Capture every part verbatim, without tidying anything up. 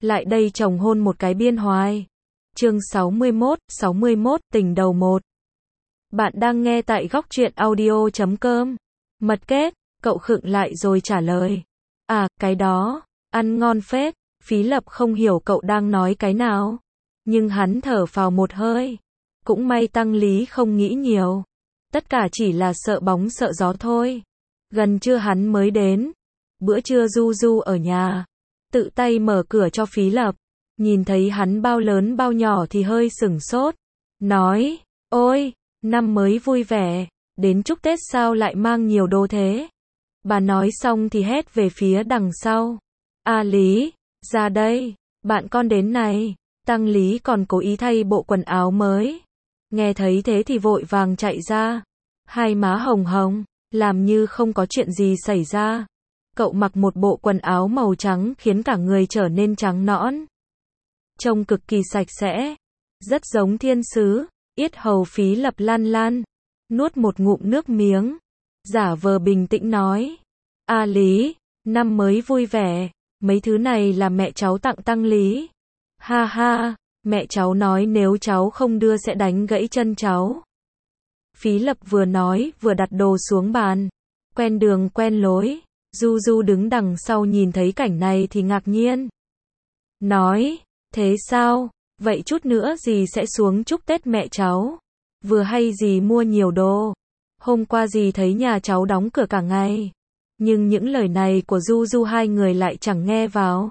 lại đây chồng hôn một cái biên hoài. Chương sáu mươi mốt, sáu mươi mốt, tình đầu một. Bạn đang nghe tại góc truyện audio chấm com. Mật kết, cậu khựng lại rồi trả lời. À, cái đó, ăn ngon phết. Phí Lập không hiểu cậu đang nói cái nào. Nhưng hắn thở phào một hơi. Cũng may Tăng Lý không nghĩ nhiều. Tất cả chỉ là sợ bóng sợ gió thôi. Gần trưa hắn mới đến. Bữa trưa Du Du ở nhà. Tự tay mở cửa cho Phí Lập. Nhìn thấy hắn bao lớn bao nhỏ thì hơi sửng sốt. Nói, ôi, năm mới vui vẻ. Đến chúc Tết sao lại mang nhiều đồ thế? Bà nói xong thì hét về phía đằng sau. A Lý, ra đây, bạn con đến này. Tăng Lý còn cố ý thay bộ quần áo mới. Nghe thấy thế thì vội vàng chạy ra. Hai má hồng hồng, làm như không có chuyện gì xảy ra. Cậu mặc một bộ quần áo màu trắng khiến cả người trở nên trắng nõn. Trông cực kỳ sạch sẽ. Rất giống thiên sứ. Yết hầu Phí Lập lan lan. Nuốt một ngụm nước miếng. Giả vờ bình tĩnh nói. A Lý, năm mới vui vẻ. Mấy thứ này là mẹ cháu tặng Tăng Lý. Ha ha, mẹ cháu nói nếu cháu không đưa sẽ đánh gãy chân cháu. Phí Lập vừa nói vừa đặt đồ xuống bàn. Quen đường quen lối. Du Du đứng đằng sau nhìn thấy cảnh này thì ngạc nhiên. Nói, thế sao? Vậy chút nữa dì sẽ xuống chúc Tết mẹ cháu. Vừa hay dì mua nhiều đồ. Hôm qua dì thấy nhà cháu đóng cửa cả ngày. Nhưng những lời này của Du Du hai người lại chẳng nghe vào.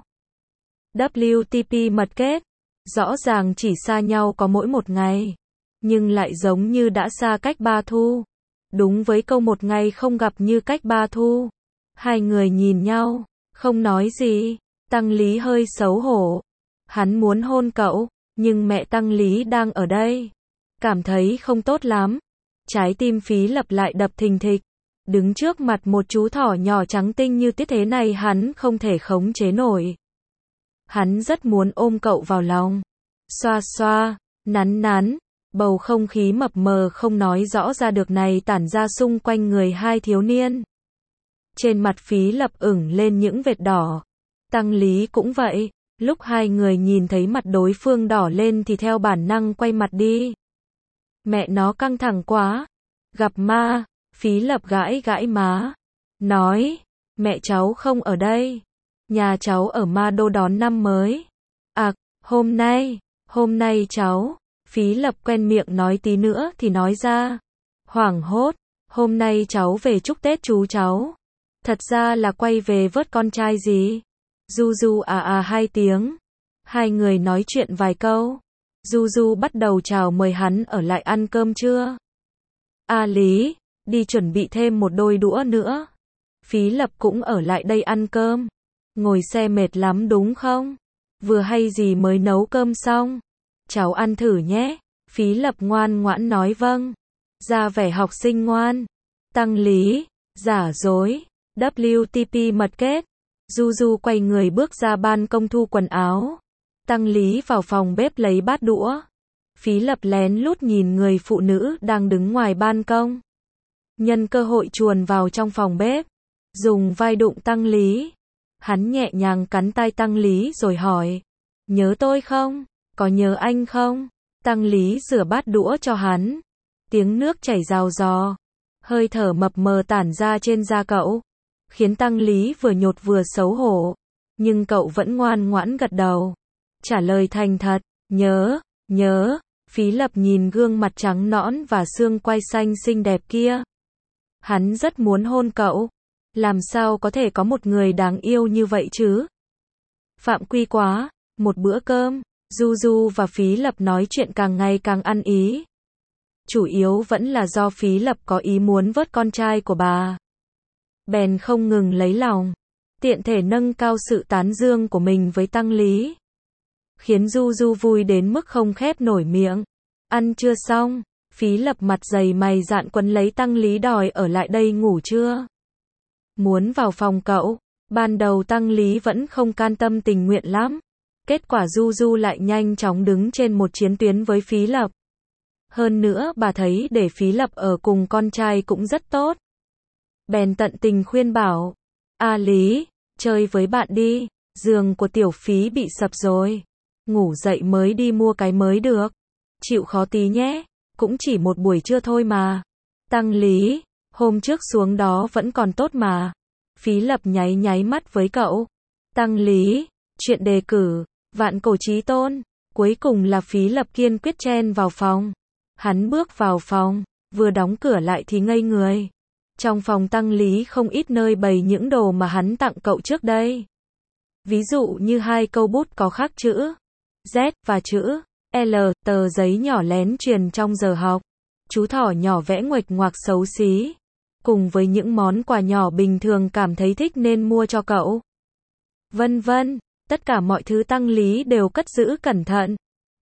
W T P mật kết. Rõ ràng chỉ xa nhau có mỗi một ngày. Nhưng lại giống như đã xa cách ba thu. Đúng với câu một ngày không gặp như cách ba thu. Hai người nhìn nhau, không nói gì. Tăng Lý hơi xấu hổ. Hắn muốn hôn cậu, nhưng mẹ Tăng Lý đang ở đây. Cảm thấy không tốt lắm. Trái tim Phí Lập lại đập thình thịch. Đứng trước mặt một chú thỏ nhỏ trắng tinh như tiết thế này hắn không thể khống chế nổi. Hắn rất muốn ôm cậu vào lòng. Xoa xoa, nắn nắn. Bầu không khí mập mờ không nói rõ ra được này tản ra xung quanh người hai thiếu niên. Trên mặt Phí Lập ửng lên những vệt đỏ. Tăng Lý cũng vậy. Lúc hai người nhìn thấy mặt đối phương đỏ lên thì theo bản năng quay mặt đi. Mẹ nó căng thẳng quá. Gặp ma. Phí Lập gãi gãi má. Nói, mẹ cháu không ở đây. Nhà cháu ở Ma Đô đón năm mới. À, hôm nay, hôm nay cháu. Phí Lập quen miệng nói tí nữa thì nói ra. Hoảng hốt, hôm nay cháu về chúc Tết chú cháu. Thật ra là quay về vớt con trai gì. Du Du à à hai tiếng. Hai người nói chuyện vài câu. Du Du bắt đầu chào mời hắn ở lại ăn cơm trưa. A Lý, đi chuẩn bị thêm một đôi đũa nữa. Phí Lập cũng ở lại đây ăn cơm. Ngồi xe mệt lắm đúng không? Vừa hay gì mới nấu cơm xong. Cháu ăn thử nhé. Phí Lập ngoan ngoãn nói vâng. Ra vẻ học sinh ngoan. Tăng Lý, giả dối. W T P mật kết. Du Du quay người bước ra ban công thu quần áo. Tăng Lý vào phòng bếp lấy bát đũa. Phí Lập lén lút nhìn người phụ nữ đang đứng ngoài ban công. Nhân cơ hội chuồn vào trong phòng bếp. Dùng vai đụng Tăng Lý. Hắn nhẹ nhàng cắn tai Tăng Lý rồi hỏi. Nhớ tôi không? Có nhớ anh không? Tăng Lý rửa bát đũa cho hắn. Tiếng nước chảy rào rò. Hơi thở mập mờ tản ra trên da cậu. Khiến Tăng Lý vừa nhột vừa xấu hổ. Nhưng cậu vẫn ngoan ngoãn gật đầu. Trả lời thành thật. Nhớ, nhớ. Phí Lập nhìn gương mặt trắng nõn và xương quai xanh xinh đẹp kia. Hắn rất muốn hôn cậu. Làm sao có thể có một người đáng yêu như vậy chứ? Phạm quy quá. Một bữa cơm, Du Du và Phí Lập nói chuyện càng ngày càng ăn ý. Chủ yếu vẫn là do Phí Lập có ý muốn vớt con trai của bà. Bèn không ngừng lấy lòng. Tiện thể nâng cao sự tán dương của mình với Tăng Lý. Khiến Du Du vui đến mức không khép nổi miệng. Ăn chưa xong, Phí Lập mặt dày mày dạn quấn lấy Tăng Lý đòi ở lại đây ngủ trưa. Muốn vào phòng cậu. Ban đầu Tăng Lý vẫn không can tâm tình nguyện lắm. Kết quả Du Du lại nhanh chóng đứng trên một chiến tuyến với Phí Lập. Hơn nữa bà thấy để Phí Lập ở cùng con trai cũng rất tốt. Bèn tận tình khuyên bảo. A Lý, chơi với bạn đi. Giường của tiểu Phí bị sập rồi. Ngủ dậy mới đi mua cái mới được. Chịu khó tí nhé, cũng chỉ một buổi trưa thôi mà. Tăng Lý, hôm trước xuống đó vẫn còn tốt mà. Phí Lập nháy nháy mắt với cậu. Tăng Lý, chuyện đề cử, vạn cổ chí tôn. Cuối cùng là Phí Lập kiên quyết chen vào phòng. Hắn bước vào phòng, vừa đóng cửa lại thì ngây người. Trong phòng Tăng Lý không ít nơi bày những đồ mà hắn tặng cậu trước đây. Ví dụ như hai câu bút có khắc chữ Z và chữ L, tờ giấy nhỏ lén truyền trong giờ học, chú thỏ nhỏ vẽ nguệch ngoạc xấu xí, cùng với những món quà nhỏ bình thường cảm thấy thích nên mua cho cậu. Vân vân, tất cả mọi thứ Tăng Lý đều cất giữ cẩn thận.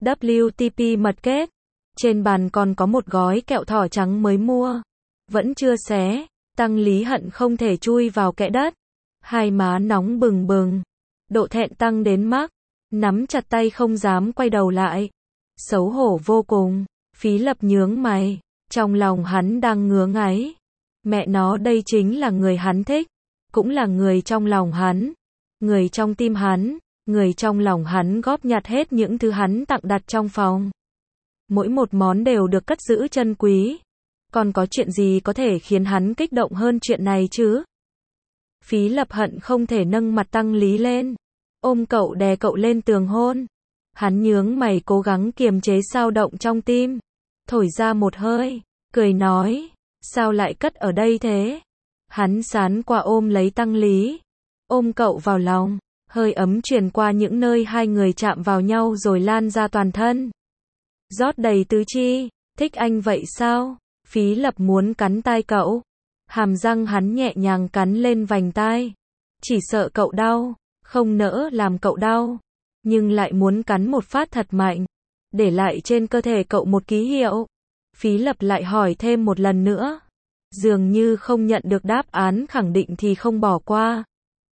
W T P mật kết. Trên bàn còn có một gói kẹo thỏ trắng mới mua. Vẫn chưa xé, Tăng Lý hận không thể chui vào kẽ đất. Hai má nóng bừng bừng. Độ thẹn tăng đến mức nắm chặt tay không dám quay đầu lại. Xấu hổ vô cùng. Phí Lập nhướng mày. Trong lòng hắn đang ngứa ngáy. Mẹ nó, đây chính là người hắn thích. Cũng là người trong lòng hắn. Người trong tim hắn. Người trong lòng hắn góp nhặt hết những thứ hắn tặng đặt trong phòng. Mỗi một món đều được cất giữ chân quý. Còn có chuyện gì có thể khiến hắn kích động hơn chuyện này chứ? Phí Lập hận không thể nâng mặt Tăng Lý lên. Ôm cậu đè cậu lên tường hôn. Hắn nhướng mày cố gắng kiềm chế xao động trong tim. Thổi ra một hơi. Cười nói. Sao lại cất ở đây thế? Hắn sán qua ôm lấy Tăng Lý. Ôm cậu vào lòng. Hơi ấm truyền qua những nơi hai người chạm vào nhau rồi lan ra toàn thân. Rót đầy tứ chi. Thích anh vậy sao? Phí Lập muốn cắn tai cậu. Hàm răng hắn nhẹ nhàng cắn lên vành tai. Chỉ sợ cậu đau. Không nỡ làm cậu đau. Nhưng lại muốn cắn một phát thật mạnh. Để lại trên cơ thể cậu một ký hiệu. Phí Lập lại hỏi thêm một lần nữa. Dường như không nhận được đáp án khẳng định thì không bỏ qua.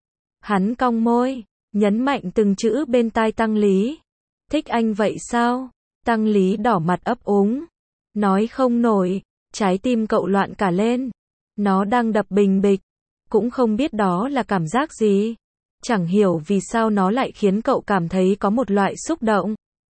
Hắn cong môi. Nhấn mạnh từng chữ bên tai Tăng Lý. Thích anh vậy sao? Tăng Lý đỏ mặt ấp úng. Nói không nổi. Trái tim cậu loạn cả lên. Nó đang đập bình bịch. Cũng không biết đó là cảm giác gì. Chẳng hiểu vì sao nó lại khiến cậu cảm thấy có một loại xúc động.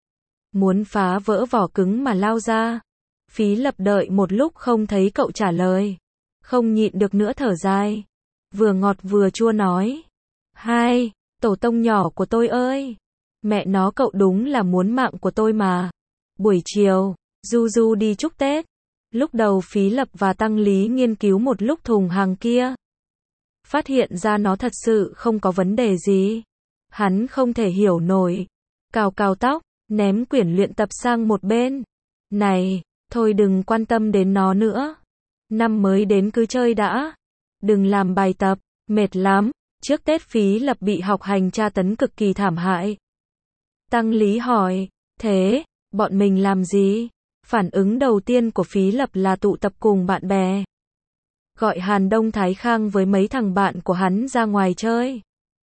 Muốn phá vỡ vỏ cứng mà lao ra. Phí Lập đợi một lúc không thấy cậu trả lời. Không nhịn được nữa thở dài. Vừa ngọt vừa chua nói. Hai, tổ tông nhỏ của tôi ơi. Mẹ nó, cậu đúng là muốn mạng của tôi mà. Buổi chiều, Du Du đi chúc Tết. Lúc đầu Phí Lập và Tăng Lý nghiên cứu một lúc thùng hàng kia. Phát hiện ra nó thật sự không có vấn đề gì. Hắn không thể hiểu nổi. Cào cào tóc, ném quyển luyện tập sang một bên. Này, thôi đừng quan tâm đến nó nữa. Năm mới đến cứ chơi đã. Đừng làm bài tập, mệt lắm. Trước Tết Phí Lập bị học hành tra tấn cực kỳ thảm hại. Tăng Lý hỏi, thế, bọn mình làm gì? Phản ứng đầu tiên của Phí Lập là tụ tập cùng bạn bè. Gọi Hàn Đông Thái Khang với mấy thằng bạn của hắn ra ngoài chơi.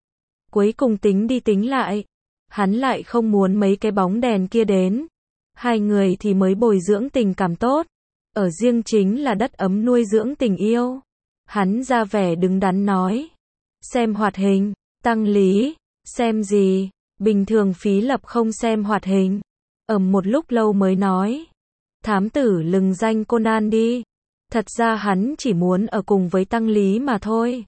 Cuối cùng tính đi tính lại. Hắn lại không muốn mấy cái bóng đèn kia đến. Hai người thì mới bồi dưỡng tình cảm tốt. Ở riêng chính là đất ấm nuôi dưỡng tình yêu. Hắn ra vẻ đứng đắn nói. Xem hoạt hình. Tăng Lý. Xem gì? Bình thường Phí Lập không xem hoạt hình. Ầm một lúc lâu mới nói. Thám tử lừng danh Conan đi. Thật ra hắn chỉ muốn ở cùng với Tăng Lý mà thôi.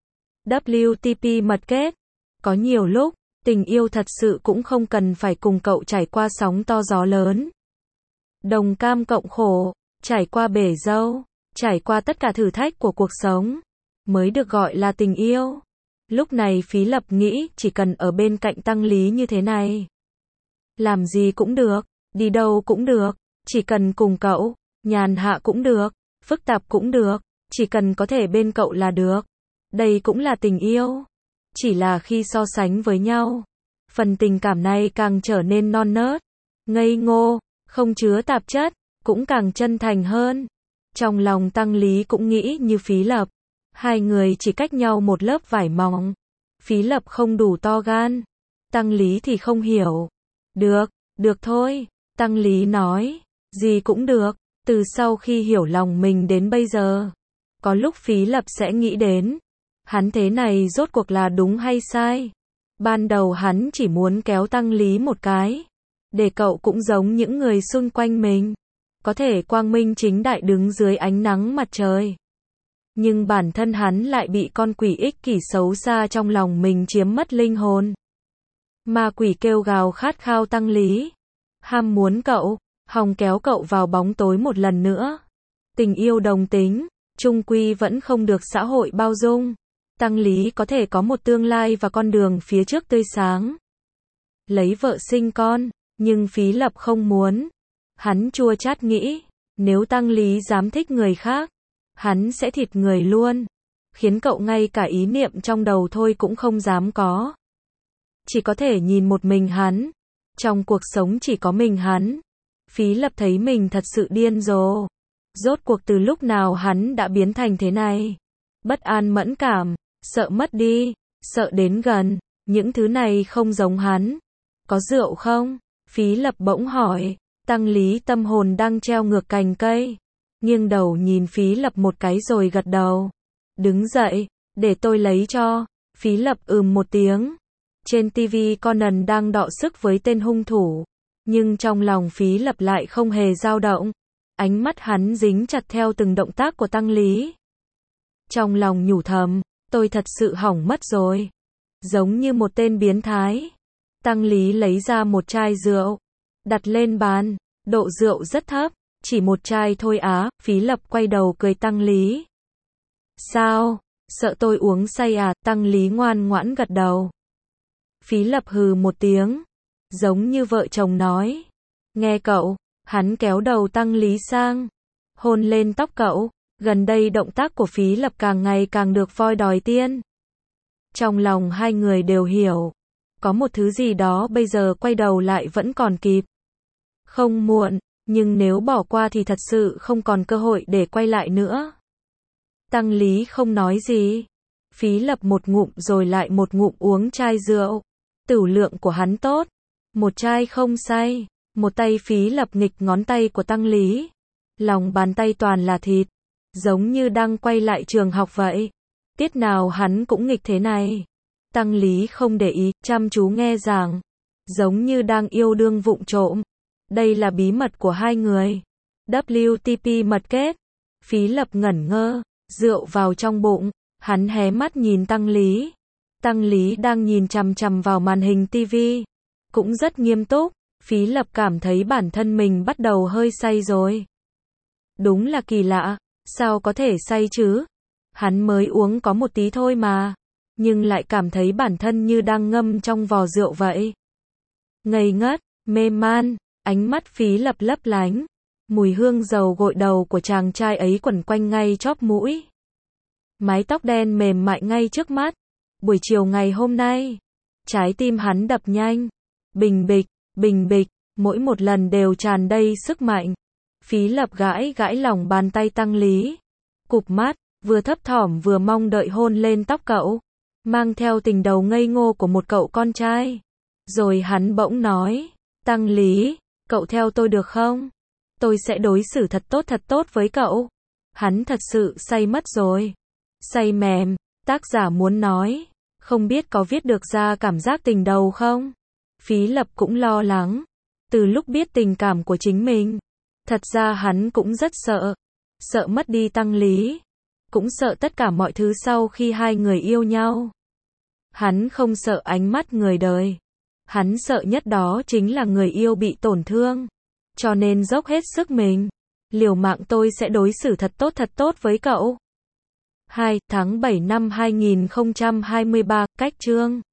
W T P mật kết. Có nhiều lúc, tình yêu thật sự cũng không cần phải cùng cậu trải qua sóng to gió lớn. Đồng cam cộng khổ, trải qua bể dâu, trải qua tất cả thử thách của cuộc sống, mới được gọi là tình yêu. Lúc này Phí Lập nghĩ chỉ cần ở bên cạnh Tăng Lý như thế này. Làm gì cũng được, đi đâu cũng được, chỉ cần cùng cậu, nhàn hạ cũng được, phức tạp cũng được, chỉ cần có thể bên cậu là được. Đây cũng là tình yêu. Chỉ là khi so sánh với nhau, phần tình cảm này càng trở nên non nớt, ngây ngô, không chứa tạp chất, cũng càng chân thành hơn. Trong lòng Tăng Lý cũng nghĩ như Phí Lập. Hai người chỉ cách nhau một lớp vải mỏng. Phí Lập không đủ to gan. Tăng Lý thì không hiểu. Được, được thôi. Tăng Lý nói. Gì cũng được. Từ sau khi hiểu lòng mình đến bây giờ, có lúc Phí Lập sẽ nghĩ đến. Hắn thế này rốt cuộc là đúng hay sai? Ban đầu hắn chỉ muốn kéo Tăng Lý một cái, để cậu cũng giống những người xung quanh mình, có thể quang minh chính đại đứng dưới ánh nắng mặt trời. Nhưng bản thân hắn lại bị con quỷ ích kỷ xấu xa trong lòng mình chiếm mất linh hồn. Ma quỷ kêu gào khát khao Tăng Lý, ham muốn cậu, hòng kéo cậu vào bóng tối một lần nữa. Tình yêu đồng tính, chung quy vẫn không được xã hội bao dung. Tăng Lý có thể có một tương lai và con đường phía trước tươi sáng. Lấy vợ sinh con, nhưng Phí Lập không muốn. Hắn chua chát nghĩ, nếu Tăng Lý dám thích người khác, hắn sẽ thịt người luôn. Khiến cậu ngay cả ý niệm trong đầu thôi cũng không dám có. Chỉ có thể nhìn một mình hắn. Trong cuộc sống chỉ có mình hắn. Phí Lập thấy mình thật sự điên rồ. Rốt cuộc từ lúc nào hắn đã biến thành thế này? Bất an mẫn cảm, sợ mất đi, sợ đến gần, những thứ này không giống hắn. Có rượu không? Phí Lập bỗng hỏi. Tăng Lý tâm hồn đang treo ngược cành cây, nghiêng đầu nhìn Phí Lập một cái rồi gật đầu. Đứng dậy, để tôi lấy cho. Phí Lập ừm một tiếng. Trên ti vi Conan đang đọ sức với tên hung thủ, nhưng trong lòng Phí Lập lại không hề dao động. Ánh mắt hắn dính chặt theo từng động tác của Tăng Lý. Trong lòng nhủ thầm, tôi thật sự hỏng mất rồi. Giống như một tên biến thái. Tăng Lý lấy ra một chai rượu, đặt lên bàn, độ rượu rất thấp, chỉ một chai thôi á. Phí Lập quay đầu cười Tăng Lý. Sao, sợ tôi uống say à? Tăng Lý ngoan ngoãn gật đầu. Phí Lập hừ một tiếng, giống như vợ chồng nói. Nghe cậu, hắn kéo đầu Tăng Lý sang, hôn lên tóc cậu. Gần đây động tác của Phí Lập càng ngày càng được voi đòi tiên. Trong lòng hai người đều hiểu, có một thứ gì đó bây giờ quay đầu lại vẫn còn kịp. Không muộn, nhưng nếu bỏ qua thì thật sự không còn cơ hội để quay lại nữa. Tăng Lý không nói gì. Phí Lập một ngụm rồi lại một ngụm uống chai rượu. Tửu lượng của hắn tốt. Một chai không say. Một tay Phí Lập nghịch ngón tay của Tăng Lý. Lòng bàn tay toàn là thịt. Giống như đang quay lại trường học vậy. Tiết nào hắn cũng nghịch thế này. Tăng Lý không để ý, chăm chú nghe giảng. Giống như đang yêu đương vụng trộm. Đây là bí mật của hai người. W T P mật kết. Phí Lập ngẩn ngơ, rượu vào trong bụng. Hắn hé mắt nhìn Tăng Lý. Tăng Lý đang nhìn chằm chằm vào màn hình ti vi. Cũng rất nghiêm túc. Phí Lập cảm thấy bản thân mình bắt đầu hơi say rồi. Đúng là kỳ lạ. Sao có thể say chứ? Hắn mới uống có một tí thôi mà. Nhưng lại cảm thấy bản thân như đang ngâm trong vò rượu vậy. Ngây ngất, mê man, ánh mắt Phí Lập lấp lánh. Mùi hương dầu gội đầu của chàng trai ấy quẩn quanh ngay chóp mũi. Mái tóc đen mềm mại ngay trước mắt. Buổi chiều ngày hôm nay, trái tim hắn đập nhanh. Bình bịch, bình bịch, mỗi một lần đều tràn đầy sức mạnh. Phí Lập gãi gãi lòng bàn tay Tăng Lý. Cụp mắt, vừa thấp thỏm vừa mong đợi hôn lên tóc cậu. Mang theo tình đầu ngây ngô của một cậu con trai. Rồi hắn bỗng nói. Tăng Lý, cậu theo tôi được không? Tôi sẽ đối xử thật tốt thật tốt với cậu. Hắn thật sự say mất rồi. Say mềm, tác giả muốn nói. Không biết có viết được ra cảm giác tình đầu không? Phí Lập cũng lo lắng. Từ lúc biết tình cảm của chính mình, thật ra hắn cũng rất sợ. Sợ mất đi Tăng Lý. Cũng sợ tất cả mọi thứ sau khi hai người yêu nhau. Hắn không sợ ánh mắt người đời. Hắn sợ nhất đó chính là người yêu bị tổn thương. Cho nên dốc hết sức mình. Liều mạng tôi sẽ đối xử thật tốt thật tốt với cậu. hai tháng bảy năm hai nghìn không trăm hai mươi ba, cách chương